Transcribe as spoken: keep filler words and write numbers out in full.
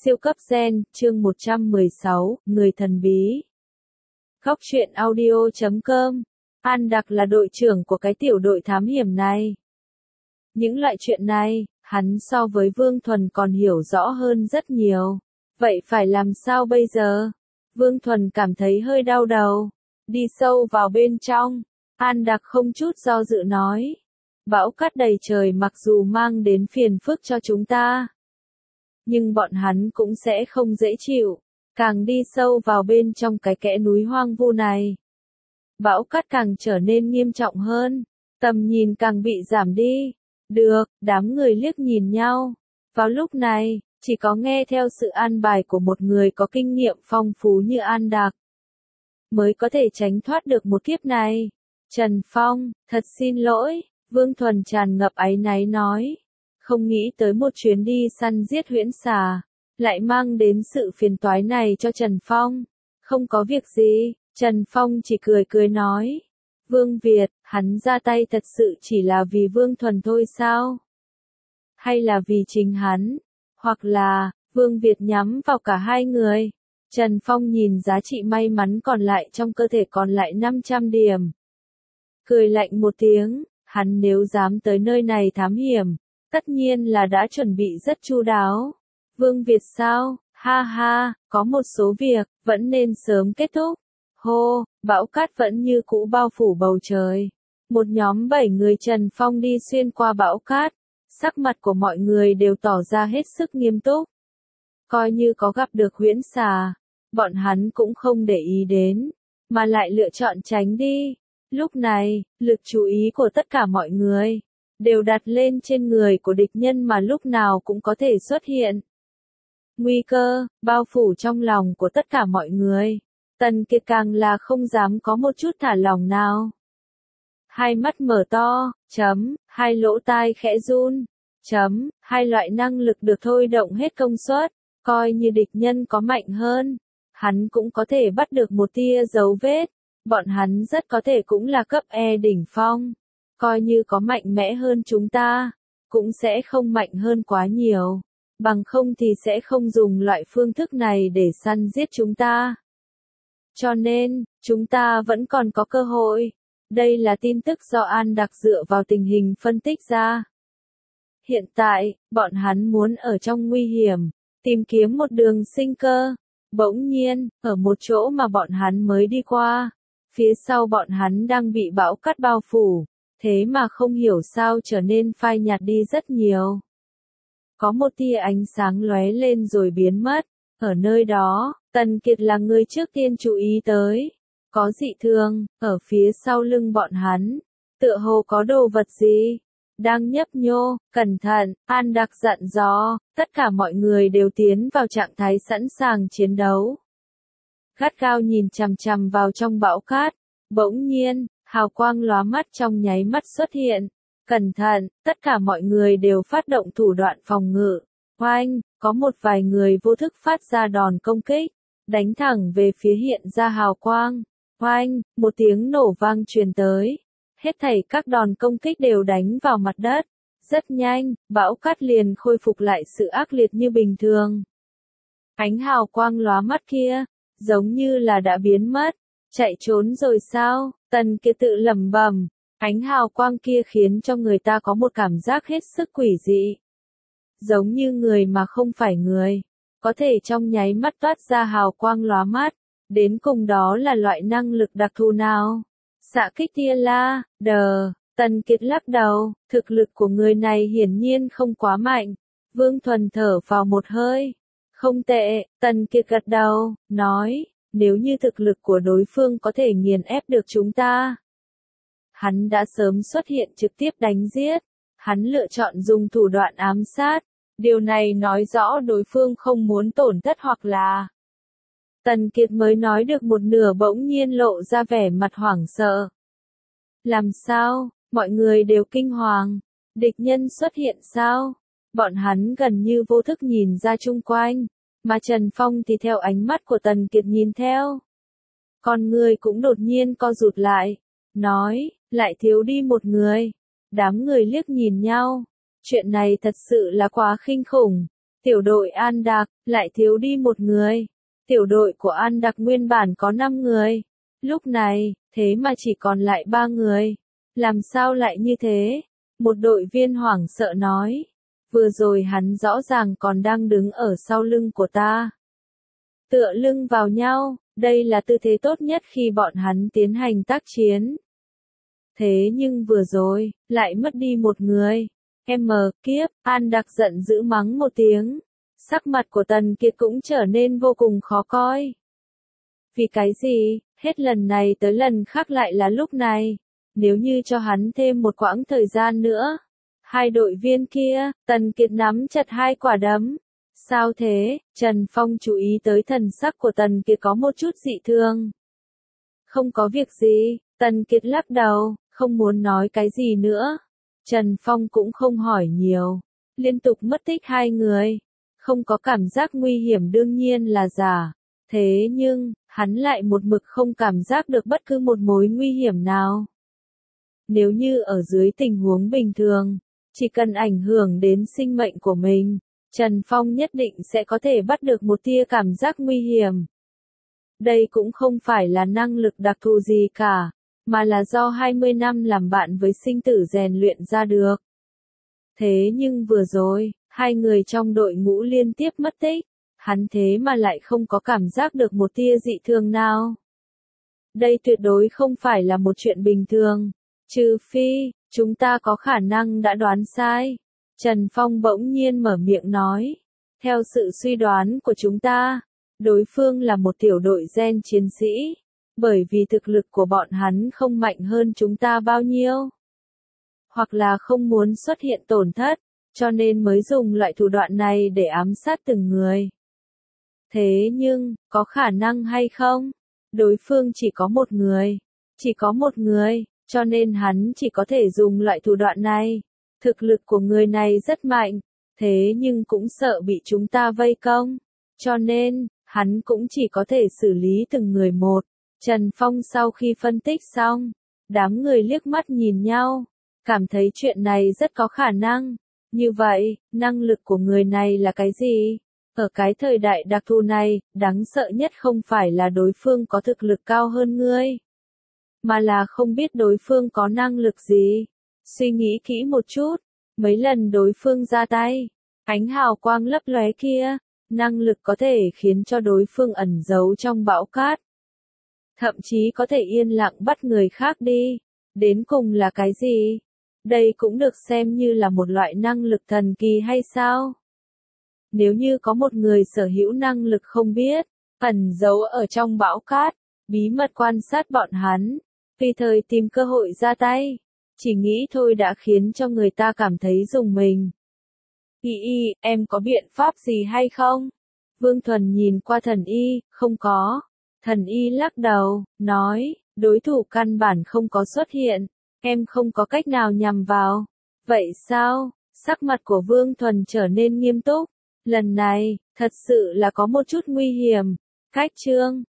Siêu cấp gen, chương một trăm mười sáu, người thần bí. Góc truyện audio chấm com. An Đặc là đội trưởng của cái tiểu đội thám hiểm này. Những loại chuyện này, hắn so với Vương Thuần còn hiểu rõ hơn rất nhiều. Vậy phải làm sao bây giờ? Vương Thuần cảm thấy hơi đau đầu. Đi sâu vào bên trong. An Đặc không chút do dự nói. Bão cát đầy trời mặc dù mang đến phiền phức cho chúng ta, nhưng bọn hắn cũng sẽ không dễ chịu. Càng đi sâu vào bên trong cái kẽ núi hoang vu này, bão cát càng trở nên nghiêm trọng hơn, tầm nhìn càng bị giảm đi. Được, đám người liếc nhìn nhau. Vào lúc này, chỉ có nghe theo sự an bài của một người có kinh nghiệm phong phú như An Đặc mới có thể tránh thoát được một kiếp này. Trần Phong, thật xin lỗi, Vương Thuần tràn ngập áy náy nói. Không nghĩ tới một chuyến đi săn giết huyễn xà lại mang đến sự phiền toái này cho Trần Phong. Không có việc gì, Trần Phong chỉ cười cười nói. Vương Việt, hắn ra tay thật sự chỉ là vì Vương Thuần thôi sao? Hay là vì chính hắn? Hoặc là, Vương Việt nhắm vào cả hai người? Trần Phong nhìn giá trị may mắn còn lại trong cơ thể còn lại năm trăm điểm. Cười lạnh một tiếng, hắn nếu dám tới nơi này thám hiểm, tất nhiên là đã chuẩn bị rất chu đáo. Vương Việt sao? Ha ha, có một số việc, vẫn nên sớm kết thúc. Hô, bão cát vẫn như cũ bao phủ bầu trời. Một nhóm bảy người Trần Phong đi xuyên qua bão cát. Sắc mặt của mọi người đều tỏ ra hết sức nghiêm túc. Coi như có gặp được huyễn xà, bọn hắn cũng không để ý đến, mà lại lựa chọn tránh đi. Lúc này, lực chú ý của tất cả mọi người đều đặt lên trên người của địch nhân mà lúc nào cũng có thể xuất hiện. Nguy cơ, bao phủ trong lòng của tất cả mọi người. Tần Kiệt càng là không dám có một chút thả lỏng nào. Hai mắt mở to, chấm, hai lỗ tai khẽ run, chấm, hai loại năng lực được thôi động hết công suất. Coi như địch nhân có mạnh hơn, hắn cũng có thể bắt được một tia dấu vết. Bọn hắn rất có thể cũng là cấp E đỉnh phong. Coi như có mạnh mẽ hơn chúng ta, cũng sẽ không mạnh hơn quá nhiều. Bằng không thì sẽ không dùng loại phương thức này để săn giết chúng ta. Cho nên, chúng ta vẫn còn có cơ hội. Đây là tin tức do An Đặc dựa vào tình hình phân tích ra. Hiện tại, bọn hắn muốn ở trong nguy hiểm, tìm kiếm một đường sinh cơ. Bỗng nhiên, ở một chỗ mà bọn hắn mới đi qua, phía sau bọn hắn đang bị bão cát bao phủ. Thế mà không hiểu sao trở nên phai nhạt đi rất nhiều. Có một tia ánh sáng lóe lên rồi biến mất. Ở nơi đó, Tần Kiệt là người trước tiên chú ý tới. Có dị thường, ở phía sau lưng bọn hắn. Tựa hồ có đồ vật gì đang nhấp nhô. Cẩn thận, An Đặc dặn dò. Tất cả mọi người đều tiến vào trạng thái sẵn sàng chiến đấu. Gắt gao nhìn chằm chằm vào trong bão cát. Bỗng nhiên, hào quang lóa mắt trong nháy mắt xuất hiện. Cẩn thận, tất cả mọi người đều phát động thủ đoạn phòng ngự. Oanh, có một vài người vô thức phát ra đòn công kích, đánh thẳng về phía hiện ra hào quang. Oanh, một tiếng nổ vang truyền tới. Hết thảy các đòn công kích đều đánh vào mặt đất. Rất nhanh, bão cát liền khôi phục lại sự ác liệt như bình thường. Ánh hào quang lóa mắt kia, giống như là đã biến mất. Chạy trốn rồi sao? Tần Kiệt tự lẩm bẩm. Ánh hào quang kia khiến cho người ta có một cảm giác hết sức quỷ dị. Giống như người mà không phải người. Có thể trong nháy mắt toát ra hào quang lóa mắt. Đến cùng đó là loại năng lực đặc thù nào? Xạ kích tia la, đờ. Tần Kiệt lắc đầu. Thực lực của người này hiển nhiên không quá mạnh. Vương Thuần thở vào một hơi. Không tệ, Tần Kiệt gật đầu, nói. Nếu như thực lực của đối phương có thể nghiền ép được chúng ta, hắn đã sớm xuất hiện trực tiếp đánh giết. Hắn lựa chọn dùng thủ đoạn ám sát. Điều này nói rõ đối phương không muốn tổn thất hoặc là... Tần Kiệt mới nói được một nửa bỗng nhiên lộ ra vẻ mặt hoảng sợ. Làm sao? Mọi người đều kinh hoàng. Địch nhân xuất hiện sao? Bọn hắn gần như vô thức nhìn ra chung quanh. Mà Trần Phong thì theo ánh mắt của Tần Kiệt nhìn theo. Con người cũng đột nhiên co rụt lại. Nói, lại thiếu đi một người. Đám người liếc nhìn nhau. Chuyện này thật sự là quá kinh khủng. Tiểu đội An Đạc, lại thiếu đi một người. Tiểu đội của An Đạc nguyên bản có năm người. Lúc này, thế mà chỉ còn lại ba người. Làm sao lại như thế? Một đội viên hoảng sợ nói. Vừa rồi hắn rõ ràng còn đang đứng ở sau lưng của ta. Tựa lưng vào nhau, đây là tư thế tốt nhất khi bọn hắn tiến hành tác chiến. Thế nhưng vừa rồi, lại mất đi một người. Em mờ, kiếp, An Đạc giận dữ mắng một tiếng. Sắc mặt của Tần Kiệt cũng trở nên vô cùng khó coi. Vì cái gì, hết lần này tới lần khác lại là lúc này. Nếu như cho hắn thêm một quãng thời gian nữa. Hai đội viên kia, Tần Kiệt nắm chặt hai quả đấm. Sao thế? Trần Phong chú ý tới thần sắc của Tần Kiệt có một chút dị thường. Không có việc gì, Tần Kiệt lắc đầu, không muốn nói cái gì nữa. Trần Phong cũng không hỏi nhiều. Liên tục mất tích hai người. Không có cảm giác nguy hiểm đương nhiên là giả. Thế nhưng, hắn lại một mực không cảm giác được bất cứ một mối nguy hiểm nào. Nếu như ở dưới tình huống bình thường, chỉ cần ảnh hưởng đến sinh mệnh của mình, Trần Phong nhất định sẽ có thể bắt được một tia cảm giác nguy hiểm. Đây cũng không phải là năng lực đặc thù gì cả, mà là do hai mươi năm làm bạn với sinh tử rèn luyện ra được. Thế nhưng vừa rồi, hai người trong đội ngũ liên tiếp mất tích, hắn thế mà lại không có cảm giác được một tia dị thường nào. Đây tuyệt đối không phải là một chuyện bình thường, trừ phi, chúng ta có khả năng đã đoán sai. Trần Phong bỗng nhiên mở miệng nói, theo sự suy đoán của chúng ta, đối phương là một tiểu đội gen chiến sĩ, bởi vì thực lực của bọn hắn không mạnh hơn chúng ta bao nhiêu. Hoặc là không muốn xuất hiện tổn thất, cho nên mới dùng loại thủ đoạn này để ám sát từng người. Thế nhưng, có khả năng hay không? Đối phương chỉ có một người, chỉ có một người, cho nên hắn chỉ có thể dùng loại thủ đoạn này. Thực lực của người này rất mạnh, thế nhưng cũng sợ bị chúng ta vây công, cho nên, hắn cũng chỉ có thể xử lý từng người một. Trần Phong sau khi phân tích xong, đám người liếc mắt nhìn nhau, cảm thấy chuyện này rất có khả năng. Như vậy, năng lực của người này là cái gì? Ở cái thời đại đặc thù này, đáng sợ nhất không phải là đối phương có thực lực cao hơn ngươi, mà là không biết đối phương có năng lực gì. Suy nghĩ kỹ một chút, mấy lần đối phương ra tay, ánh hào quang lấp lóe kia, năng lực có thể khiến cho đối phương ẩn giấu trong bão cát. Thậm chí có thể yên lặng bắt người khác đi. Đến cùng là cái gì? Đây cũng được xem như là một loại năng lực thần kỳ hay sao? Nếu như có một người sở hữu năng lực không biết, ẩn giấu ở trong bão cát, bí mật quan sát bọn hắn, tùy thời tìm cơ hội ra tay, chỉ nghĩ thôi đã khiến cho người ta cảm thấy rùng mình. Y y, em có biện pháp gì hay không? Vương Thuần nhìn qua thần y, không có. Thần y lắc đầu, nói, đối thủ căn bản không có xuất hiện, em không có cách nào nhằm vào. Vậy sao? Sắc mặt của Vương Thuần trở nên nghiêm túc. Lần này, thật sự là có một chút nguy hiểm. Cách chương